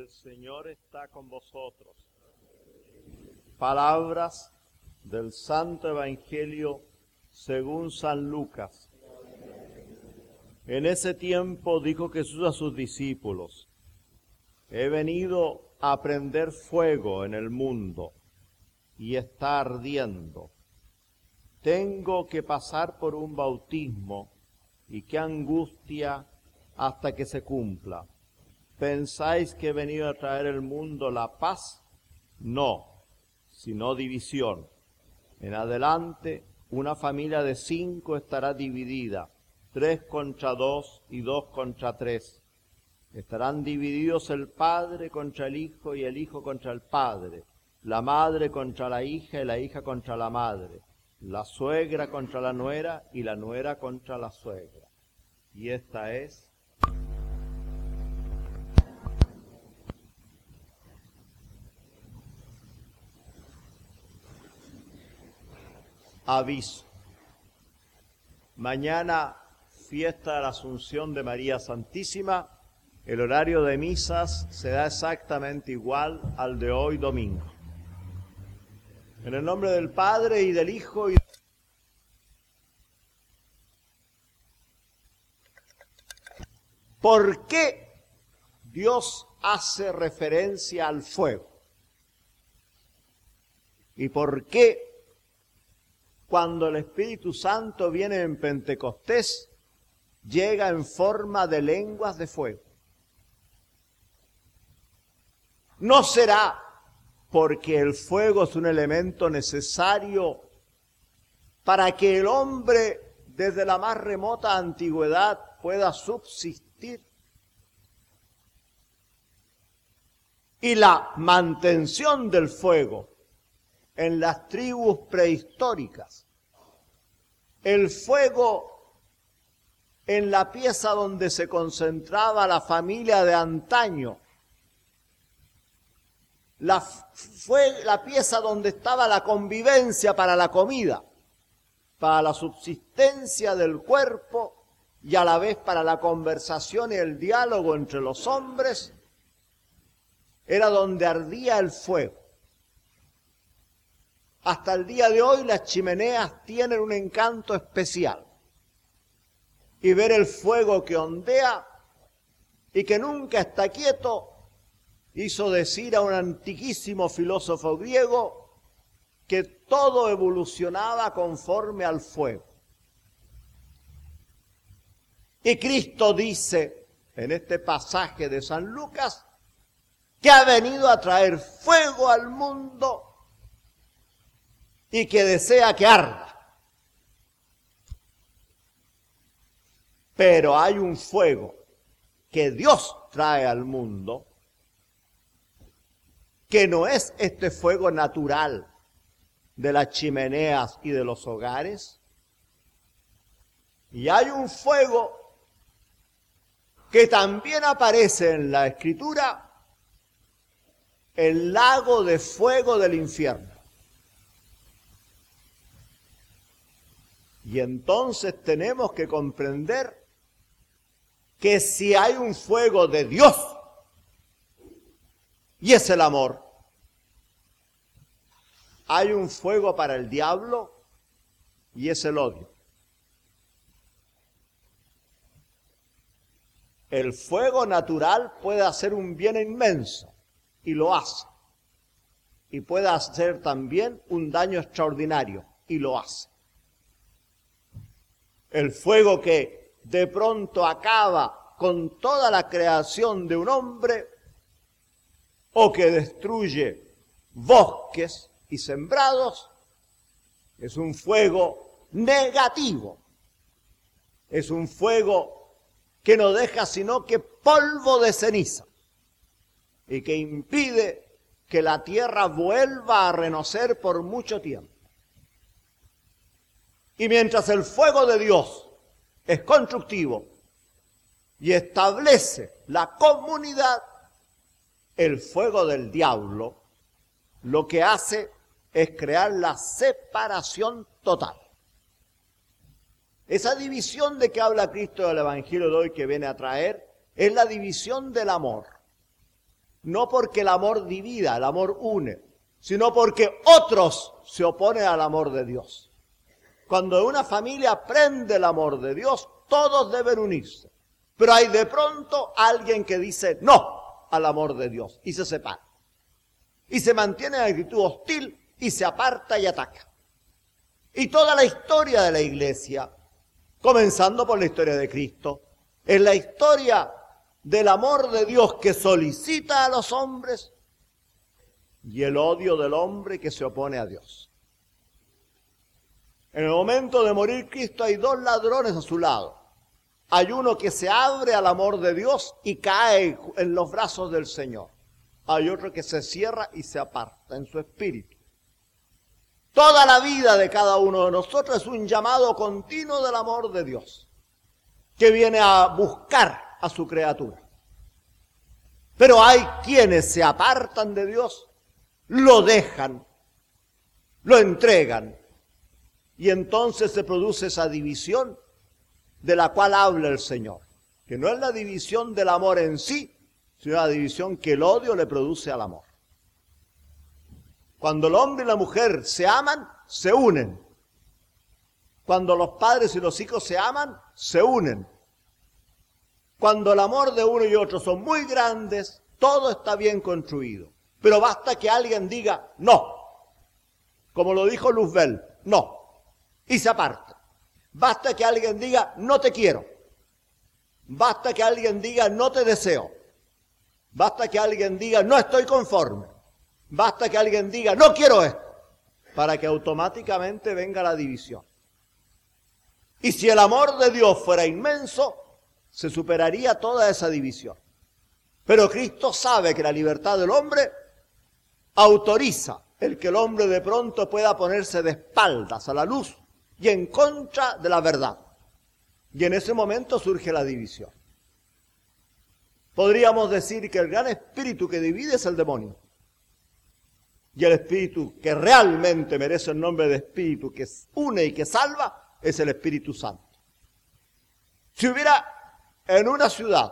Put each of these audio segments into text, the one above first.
El Señor está con vosotros. Palabras del Santo Evangelio según San Lucas. En ese tiempo dijo Jesús a sus discípulos: he venido a prender fuego en el mundo y está ardiendo. Tengo que pasar por un bautismo y qué angustia hasta que se cumpla. ¿Pensáis que he venido a traer al mundo la paz? No, sino división. En adelante, una familia de 5 estará dividida, 3 contra 2 y 2 contra 3. Estarán divididos el padre contra el hijo y el hijo contra el padre, la madre contra la hija y la hija contra la madre, la suegra contra la nuera y la nuera contra la suegra. Y esta es aviso. Mañana, fiesta de la Asunción de María Santísima, el horario de misas será exactamente igual al de hoy domingo. En el nombre del Padre y del Hijo y ¿por qué Dios hace referencia al fuego? ¿Y por qué cuando el Espíritu Santo viene en Pentecostés, llega en forma de lenguas de fuego? ¿No será porque el fuego es un elemento necesario para que el hombre desde la más remota antigüedad pueda subsistir? Y la mantención del fuego en las tribus prehistóricas, el fuego en la pieza donde se concentraba la familia de antaño, fue la pieza donde estaba la convivencia para la comida, para la subsistencia del cuerpo y a la vez para la conversación y el diálogo entre los hombres, era donde ardía el fuego. Hasta el día de hoy las chimeneas tienen un encanto especial. Y ver el fuego que ondea y que nunca está quieto, hizo decir a un antiquísimo filósofo griego que todo evolucionaba conforme al fuego. Y Cristo dice en este pasaje de San Lucas que ha venido a traer fuego al mundo y que desea que arda. Pero hay un fuego que Dios trae al mundo, que no es este fuego natural de las chimeneas y de los hogares. Y hay un fuego que también aparece en la Escritura, el lago de fuego del infierno. Y entonces tenemos que comprender que si hay un fuego de Dios, y es el amor, hay un fuego para el diablo, y es el odio. El fuego natural puede hacer un bien inmenso, y lo hace. Y puede hacer también un daño extraordinario, y lo hace. El fuego que de pronto acaba con toda la creación de un hombre, o que destruye bosques y sembrados, es un fuego negativo. Es un fuego que no deja sino que polvo de ceniza y que impide que la tierra vuelva a renacer por mucho tiempo. Y mientras el fuego de Dios es constructivo y establece la comunidad, el fuego del diablo lo que hace es crear la separación total. Esa división de que habla Cristo del Evangelio de hoy que viene a traer es la división del amor. No porque el amor divida, el amor une, sino porque otros se oponen al amor de Dios. Cuando una familia aprende el amor de Dios, todos deben unirse. Pero hay de pronto alguien que dice no al amor de Dios y se separa. Y se mantiene en actitud hostil y se aparta y ataca. Y toda la historia de la iglesia, comenzando por la historia de Cristo, es la historia del amor de Dios que solicita a los hombres y el odio del hombre que se opone a Dios. En el momento de morir Cristo hay dos ladrones a su lado. Hay uno que se abre al amor de Dios y cae en los brazos del Señor. Hay otro que se cierra y se aparta en su espíritu. Toda la vida de cada uno de nosotros es un llamado continuo del amor de Dios, que viene a buscar a su criatura. Pero hay quienes se apartan de Dios, lo dejan, lo entregan, y entonces se produce esa división de la cual habla el Señor, que no es la división del amor en sí, sino la división que el odio le produce al amor. Cuando el hombre y la mujer se aman, se unen. Cuando los padres y los hijos se aman, se unen. Cuando el amor de uno y otro son muy grandes, todo está bien construido. Pero basta que alguien diga no, como lo dijo Luzbel, no, y se aparta. Basta que alguien diga no te quiero. Basta que alguien diga no te deseo. Basta que alguien diga no estoy conforme. Basta que alguien diga no quiero esto, para que automáticamente venga la división. Y si el amor de Dios fuera inmenso, se superaría toda esa división. Pero Cristo sabe que la libertad del hombre autoriza el que el hombre de pronto pueda ponerse de espaldas a la luz y en contra de la verdad. Y en ese momento surge la división. Podríamos decir que el gran espíritu que divide es el demonio. Y el espíritu que realmente merece el nombre de espíritu que une y que salva es el Espíritu Santo. Si hubiera en una ciudad,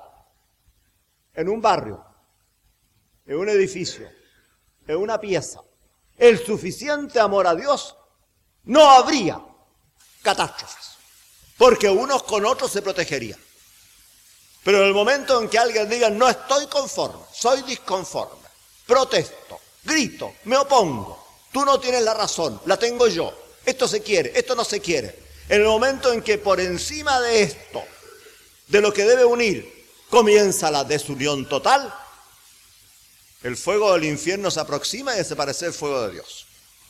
en un barrio, en un edificio, en una pieza, el suficiente amor a Dios, no habría catástrofes, porque unos con otros se protegerían. Pero en el momento en que alguien diga no estoy conforme, soy disconforme, protesto, grito, me opongo, tú no tienes la razón, la tengo yo, esto se quiere, esto no se quiere. En el momento en que por encima de esto, de lo que debe unir, comienza la desunión total, el fuego del infierno se aproxima y desaparece el fuego de Dios.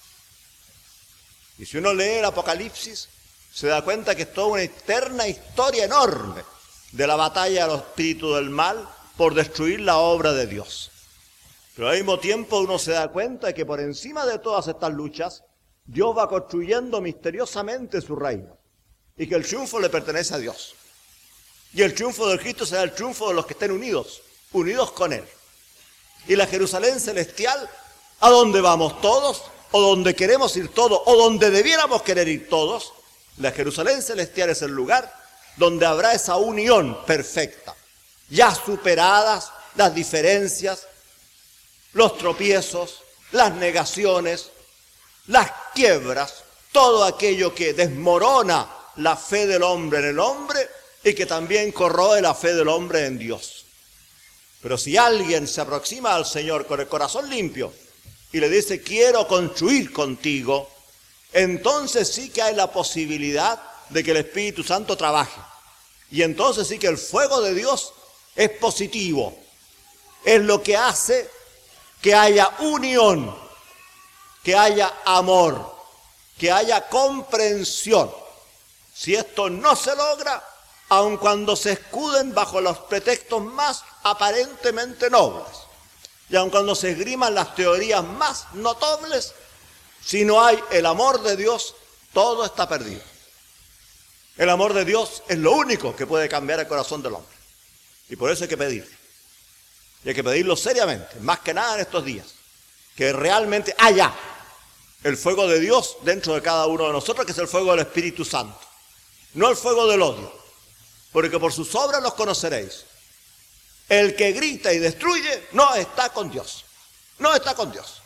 Y si uno lee el Apocalipsis, se da cuenta que es toda una eterna historia enorme de la batalla de los espíritus del mal por destruir la obra de Dios. Pero al mismo tiempo uno se da cuenta que por encima de todas estas luchas, Dios va construyendo misteriosamente su reino y que el triunfo le pertenece a Dios. Y el triunfo de Cristo será el triunfo de los que estén unidos con Él. Y la Jerusalén celestial, ¿a dónde vamos todos? ¿O donde queremos ir todos? ¿O donde debiéramos querer ir todos? La Jerusalén celestial es el lugar donde habrá esa unión perfecta, ya superadas las diferencias, los tropiezos, las negaciones, las quiebras, todo aquello que desmorona la fe del hombre en el hombre y que también corroe la fe del hombre en Dios. Pero si alguien se aproxima al Señor con el corazón limpio y le dice quiero construir contigo, entonces sí que hay la posibilidad de que el Espíritu Santo trabaje. Y entonces sí que el fuego de Dios es positivo. Es lo que hace que haya unión, que haya amor, que haya comprensión. Si esto no se logra, aun cuando se escuden bajo los pretextos más aparentemente nobles, y aun cuando se esgriman las teorías más notables, si no hay el amor de Dios, todo está perdido. El amor de Dios es lo único que puede cambiar el corazón del hombre. Y por eso hay que pedirlo. Y hay que pedirlo seriamente, más que nada en estos días. Que realmente haya el fuego de Dios dentro de cada uno de nosotros, que es el fuego del Espíritu Santo. No el fuego del odio. Porque por sus obras los conoceréis. El que grita y destruye no está con Dios. No está con Dios.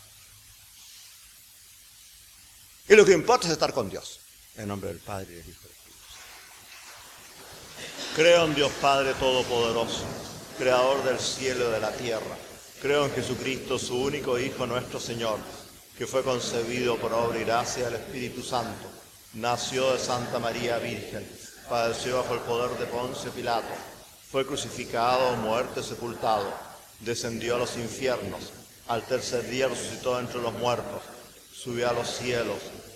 Y lo que importa es estar con Dios. En nombre del Padre y del Hijo y del Espíritu Santo. Creo en Dios Padre Todopoderoso, Creador del cielo y de la tierra. Creo en Jesucristo, su único Hijo, nuestro Señor, que fue concebido por obra y gracia del Espíritu Santo. Nació de Santa María Virgen, padeció bajo el poder de Poncio Pilato, fue crucificado, muerto y sepultado, descendió a los infiernos, al tercer día resucitó entre los muertos, subió a los cielos,